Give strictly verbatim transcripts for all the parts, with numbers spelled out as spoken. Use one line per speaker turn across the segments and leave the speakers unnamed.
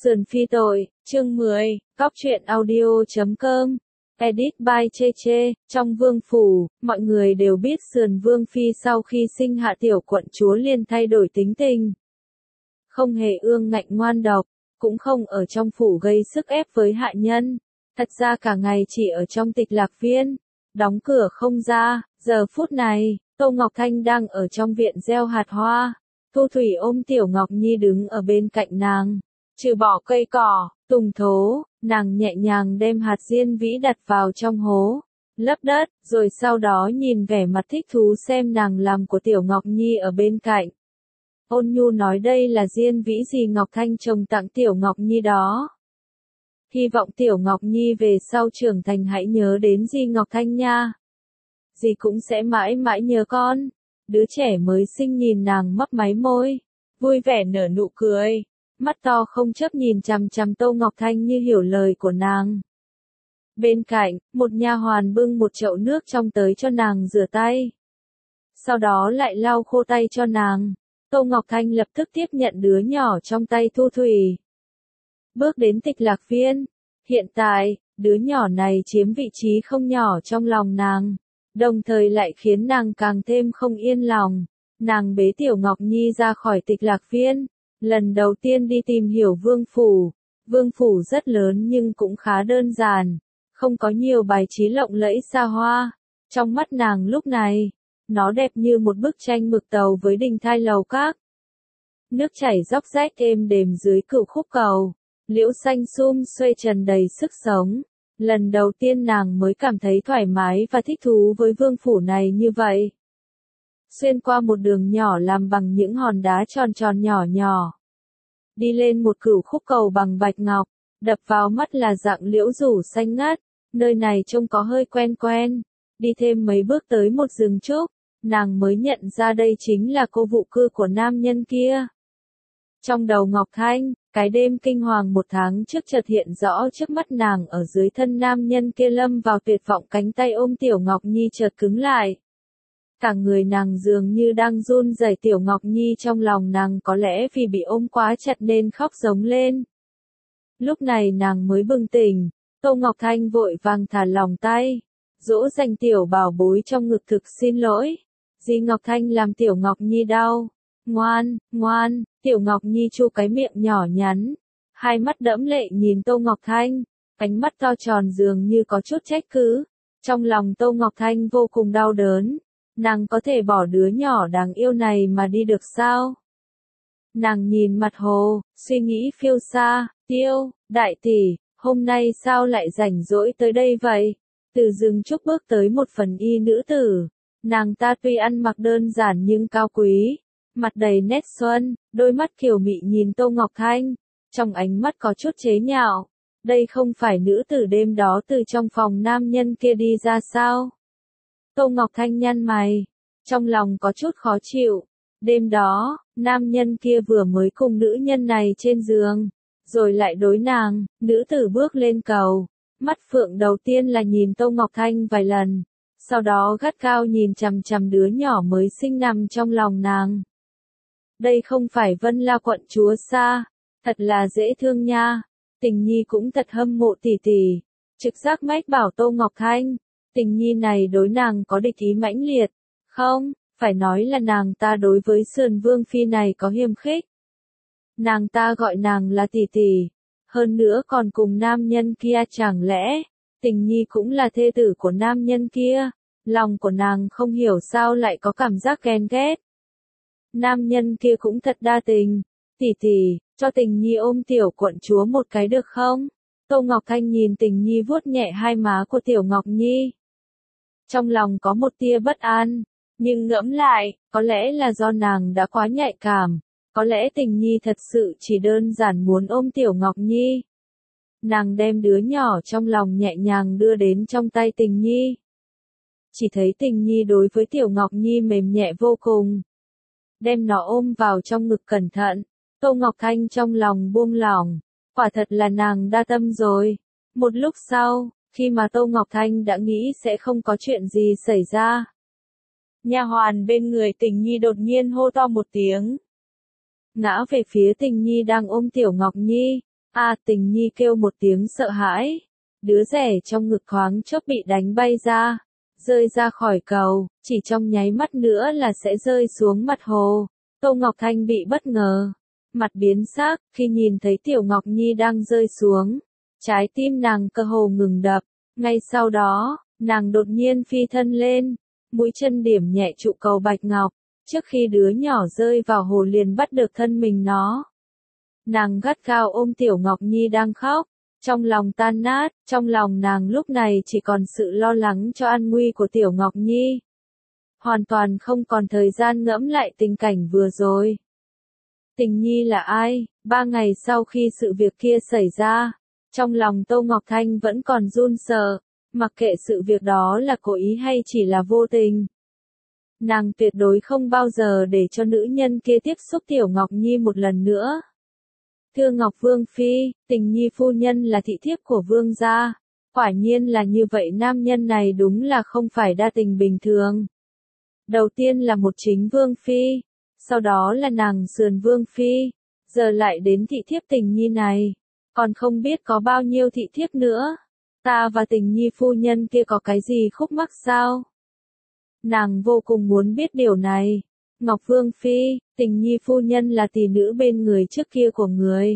Sườn phi tội, chương mười, cóc truyện audio chấm com, edit by Chê Chê. Trong vương phủ, mọi người đều biết Sườn vương phi sau khi sinh hạ tiểu quận chúa liền thay đổi tính tình. Không hề ương ngạnh ngoan độc, cũng không ở trong phủ gây sức ép với hạ nhân. Thật ra cả ngày chỉ ở trong Tịch Lạc Viên, đóng cửa không ra. Giờ phút này, Tô Ngọc Thanh đang ở trong viện gieo hạt hoa. Thu Thủy ôm Tiểu Ngọc Nhi đứng ở bên cạnh nàng. Trừ bỏ cây cỏ, tùng thố, nàng nhẹ nhàng đem hạt diên vĩ đặt vào trong hố, lấp đất, rồi sau đó nhìn vẻ mặt thích thú xem nàng làm của Tiểu Ngọc Nhi ở bên cạnh. Ôn nhu nói đây là diên vĩ dì Ngọc Thanh trồng tặng Tiểu Ngọc Nhi đó. Hy vọng Tiểu Ngọc Nhi về sau trưởng thành hãy nhớ đến dì Ngọc Thanh nha. Dì cũng sẽ mãi mãi nhớ con. Đứa trẻ mới sinh nhìn nàng mấp máy môi, vui vẻ nở nụ cười. Mắt to không chớp nhìn chằm chằm Tô Ngọc Thanh như hiểu lời của nàng. Bên cạnh, một nha hoàn bưng một chậu nước trong tới cho nàng rửa tay. Sau đó lại lau khô tay cho nàng. Tô Ngọc Thanh lập tức tiếp nhận đứa nhỏ trong tay Thu Thủy. Bước đến Tịch Lạc Viên. Hiện tại, đứa nhỏ này chiếm vị trí không nhỏ trong lòng nàng, đồng thời lại khiến nàng càng thêm không yên lòng. Nàng bế Tiểu Ngọc Nhi ra khỏi Tịch Lạc Viên. Lần đầu tiên đi tìm hiểu vương phủ. Vương phủ rất lớn nhưng cũng khá đơn giản, không có nhiều bài trí lộng lẫy xa hoa. Trong mắt nàng lúc này, nó đẹp như một bức tranh mực tàu với đình thai lầu các. Nước chảy róc rách êm đềm dưới cửu khúc cầu, liễu xanh sum xuê trần đầy sức sống. Lần đầu tiên nàng mới cảm thấy thoải mái và thích thú với vương phủ này như vậy. Xuyên qua một đường nhỏ làm bằng những hòn đá tròn tròn nhỏ nhỏ. Đi lên một cửu khúc cầu bằng bạch ngọc, đập vào mắt là dạng liễu rủ xanh ngát, nơi này trông có hơi quen quen. Đi thêm mấy bước tới một rừng trúc, nàng mới nhận ra đây chính là cô vụ cư của nam nhân kia. Trong đầu Ngọc Thanh, cái đêm kinh hoàng một tháng trước chợt hiện rõ trước mắt nàng ở dưới thân nam nhân kia lâm vào tuyệt vọng, cánh tay ôm Tiểu Ngọc Nhi chợt cứng lại. Cả người nàng dường như đang run rẩy. Tiểu Ngọc Nhi trong lòng nàng có lẽ vì bị ôm quá chặt nên khóc giống lên. Lúc này nàng mới bừng tỉnh, Tô Ngọc Thanh vội vàng thả lỏng tay, dỗ dành tiểu bảo bối trong ngực. Thực xin lỗi, dì Ngọc Thanh làm Tiểu Ngọc Nhi đau. Ngoan, ngoan, Tiểu Ngọc Nhi chu cái miệng nhỏ nhắn, hai mắt đẫm lệ nhìn Tô Ngọc Thanh, ánh mắt to tròn dường như có chút trách cứ. Trong lòng Tô Ngọc Thanh vô cùng đau đớn. Nàng có thể bỏ đứa nhỏ đáng yêu này mà đi được sao? Nàng nhìn mặt hồ, suy nghĩ phiêu xa. Tiêu, đại tỷ, hôm nay sao lại rảnh rỗi tới đây vậy? Từ rừng trúc bước tới một phần y nữ tử. Nàng ta tuy ăn mặc đơn giản nhưng cao quý, mặt đầy nét xuân, đôi mắt kiều mị nhìn Tô Ngọc Thanh, trong ánh mắt có chút chế nhạo. Đây không phải nữ tử đêm đó từ trong phòng nam nhân kia đi ra sao? Tô Ngọc Thanh nhăn mày, trong lòng có chút khó chịu. Đêm đó, nam nhân kia vừa mới cùng nữ nhân này trên giường, rồi lại đối nàng. Nữ tử bước lên cầu, mắt phượng đầu tiên là nhìn Tô Ngọc Thanh vài lần, sau đó gắt gao nhìn chằm chằm đứa nhỏ mới sinh nằm trong lòng nàng. Đây không phải Vân La quận chúa xa, thật là dễ thương nha. Tình Nhi cũng thật hâm mộ tỷ tỷ. Trực giác mách bảo Tô Ngọc Thanh, Tình Nhi này đối nàng có địch ý mãnh liệt. Không, phải nói là nàng ta đối với Sườn vương phi này có hiềm khích. Nàng ta gọi nàng là tỷ tỷ, hơn nữa còn cùng nam nhân kia. Chẳng lẽ Tình Nhi cũng là thê tử của nam nhân kia? Lòng của nàng không hiểu sao lại có cảm giác ghen ghét. Nam nhân kia cũng thật đa tình. Tỷ tỷ, cho Tình Nhi ôm tiểu quận chúa một cái được không? Tô Ngọc Thanh nhìn Tình Nhi vuốt nhẹ hai má của Tiểu Ngọc Nhi. Trong lòng có một tia bất an, nhưng ngẫm lại, có lẽ là do nàng đã quá nhạy cảm, có lẽ Tình Nhi thật sự chỉ đơn giản muốn ôm Tiểu Ngọc Nhi. Nàng đem đứa nhỏ trong lòng nhẹ nhàng đưa đến trong tay Tình Nhi. Chỉ thấy Tình Nhi đối với Tiểu Ngọc Nhi mềm nhẹ vô cùng. Đem nó ôm vào trong ngực cẩn thận, Tô Ngọc Thanh trong lòng buông lỏng, quả thật là nàng đa tâm rồi. Một lúc sau, khi mà Tô Ngọc Thanh đã nghĩ sẽ không có chuyện gì xảy ra, nha hoàn bên người Tình Nhi đột nhiên hô to một tiếng. Ngã về phía Tình Nhi đang ôm Tiểu Ngọc Nhi, A Tình Nhi kêu một tiếng sợ hãi. Đứa rẻ trong ngực thoáng chốc bị đánh bay ra, rơi ra khỏi cầu, chỉ trong nháy mắt nữa là sẽ rơi xuống mặt hồ. Tô Ngọc Thanh bị bất ngờ, mặt biến sắc, khi nhìn thấy Tiểu Ngọc Nhi đang rơi xuống. Trái tim nàng cơ hồ ngừng đập, ngay sau đó, nàng đột nhiên phi thân lên, mũi chân điểm nhẹ trụ cầu bạch ngọc, trước khi đứa nhỏ rơi vào hồ liền bắt được thân mình nó. Nàng gắt gao ôm Tiểu Ngọc Nhi đang khóc, trong lòng tan nát, trong lòng nàng lúc này chỉ còn sự lo lắng cho an nguy của Tiểu Ngọc Nhi. Hoàn toàn không còn thời gian ngẫm lại tình cảnh vừa rồi. Tình Nhi là ai? Ba ngày sau khi sự việc kia xảy ra, trong lòng Tô Ngọc Thanh vẫn còn run sợ, mặc kệ sự việc đó là cố ý hay chỉ là vô tình. Nàng tuyệt đối không bao giờ để cho nữ nhân kia tiếp xúc Tiểu Ngọc Nhi một lần nữa. Thưa Ngọc Vương Phi, Tình Nhi phu nhân là thị thiếp của Vương gia. Quả nhiên là như vậy, nam nhân này đúng là không phải đa tình bình thường. Đầu tiên là một chính Vương Phi, sau đó là nàng sườn Vương Phi, giờ lại đến thị thiếp Tình Nhi này. Còn không biết có bao nhiêu thị thiếp nữa. Ta và Tình Nhi phu nhân kia có cái gì khúc mắc sao? Nàng vô cùng muốn biết điều này. Ngọc Vương Phi, Tình Nhi phu nhân là tỷ nữ bên người trước kia của người.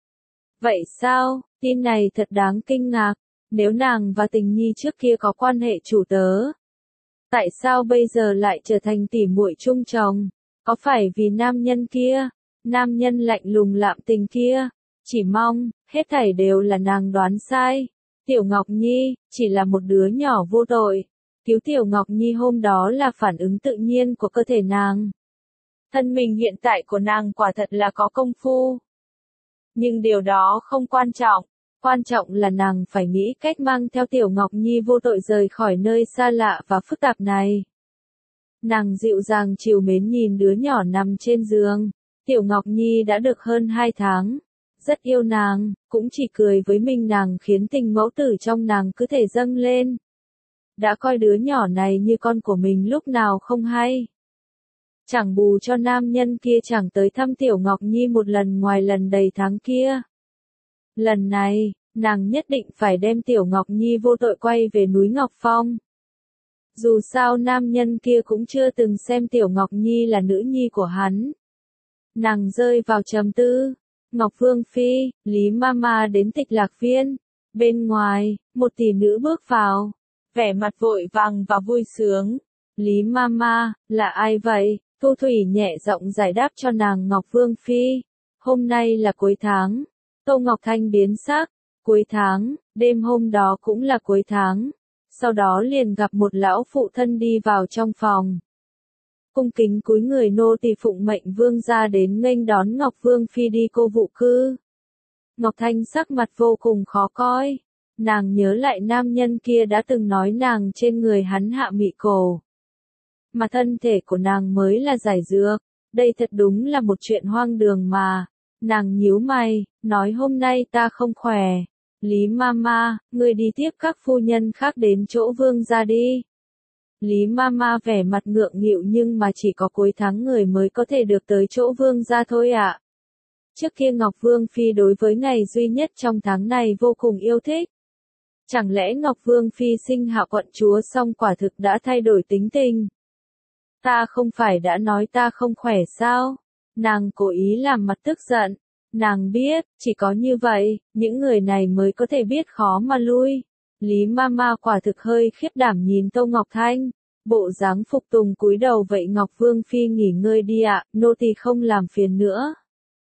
Vậy sao? Tin này thật đáng kinh ngạc. Nếu nàng và Tình Nhi trước kia có quan hệ chủ tớ, tại sao bây giờ lại trở thành tỉ muội chung chồng? Có phải vì nam nhân kia, nam nhân lạnh lùng lạm tình kia? Chỉ mong, hết thảy đều là nàng đoán sai. Tiểu Ngọc Nhi, chỉ là một đứa nhỏ vô tội. Cứu Tiểu Ngọc Nhi hôm đó là phản ứng tự nhiên của cơ thể nàng. Thân mình hiện tại của nàng quả thật là có công phu. Nhưng điều đó không quan trọng. Quan trọng là nàng phải nghĩ cách mang theo Tiểu Ngọc Nhi vô tội rời khỏi nơi xa lạ và phức tạp này. Nàng dịu dàng trìu mến nhìn đứa nhỏ nằm trên giường. Tiểu Ngọc Nhi đã được hơn hai tháng. Rất yêu nàng, cũng chỉ cười với mình nàng khiến tình mẫu tử trong nàng cứ thể dâng lên. Đã coi đứa nhỏ này như con của mình lúc nào không hay. Chẳng bù cho nam nhân kia chẳng tới thăm Tiểu Ngọc Nhi một lần ngoài lần đầy tháng kia. Lần này, nàng nhất định phải đem Tiểu Ngọc Nhi vô tội quay về núi Ngọc Phong. Dù sao nam nhân kia cũng chưa từng xem Tiểu Ngọc Nhi là nữ nhi của hắn. Nàng rơi vào trầm tư. Ngọc Vương Phi, Lý Mama đến Tịch Lạc Viên. Bên ngoài, một tỷ nữ bước vào, vẻ mặt vội vàng và vui sướng. Lý Mama, là ai vậy? Thu Thủy nhẹ giọng giải đáp cho nàng Ngọc Vương Phi. Hôm nay là cuối tháng. Tô Ngọc Thanh biến sắc. Cuối tháng, đêm hôm đó cũng là cuối tháng. Sau đó liền gặp một lão phụ thân đi vào trong phòng. Cung kính cúi người nô tỳ phụng mệnh vương gia đến nghênh đón Ngọc Vương Phi đi cô vụ cư. Ngọc Thanh sắc mặt vô cùng khó coi. Nàng nhớ lại nam nhân kia đã từng nói nàng trên người hắn hạ mị cổ. Mà thân thể của nàng mới là giải dược. Đây thật đúng là một chuyện hoang đường mà. Nàng nhíu mày, nói hôm nay ta không khỏe. Lý Mama, ngươi đi tiếp các phu nhân khác đến chỗ vương gia đi. Lý Mama vẻ mặt ngượng nghịu nhưng mà chỉ có cuối tháng người mới có thể được tới chỗ vương gia thôi ạ. À. Trước kia Ngọc Vương Phi đối với ngày duy nhất trong tháng này vô cùng yêu thích. Chẳng lẽ Ngọc Vương Phi sinh hạ quận chúa xong quả thực đã thay đổi tính tình? Ta không phải đã nói ta không khỏe sao? Nàng cố ý làm mặt tức giận. Nàng biết, chỉ có như vậy, những người này mới có thể biết khó mà lui. Lý Mama quả thực hơi khiếp đảm nhìn Tô Ngọc Thanh. Bộ dáng phục tùng cúi đầu vậy Ngọc Vương Phi nghỉ ngơi đi ạ, nô tỳ không làm phiền nữa.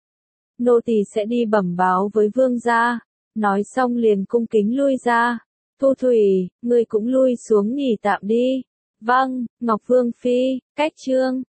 Nô tỳ sẽ đi bẩm báo với vương gia. Nói xong liền cung kính lui ra. Thu Thủy, ngươi cũng lui xuống nghỉ tạm đi. Vâng, Ngọc Vương Phi, cách chương.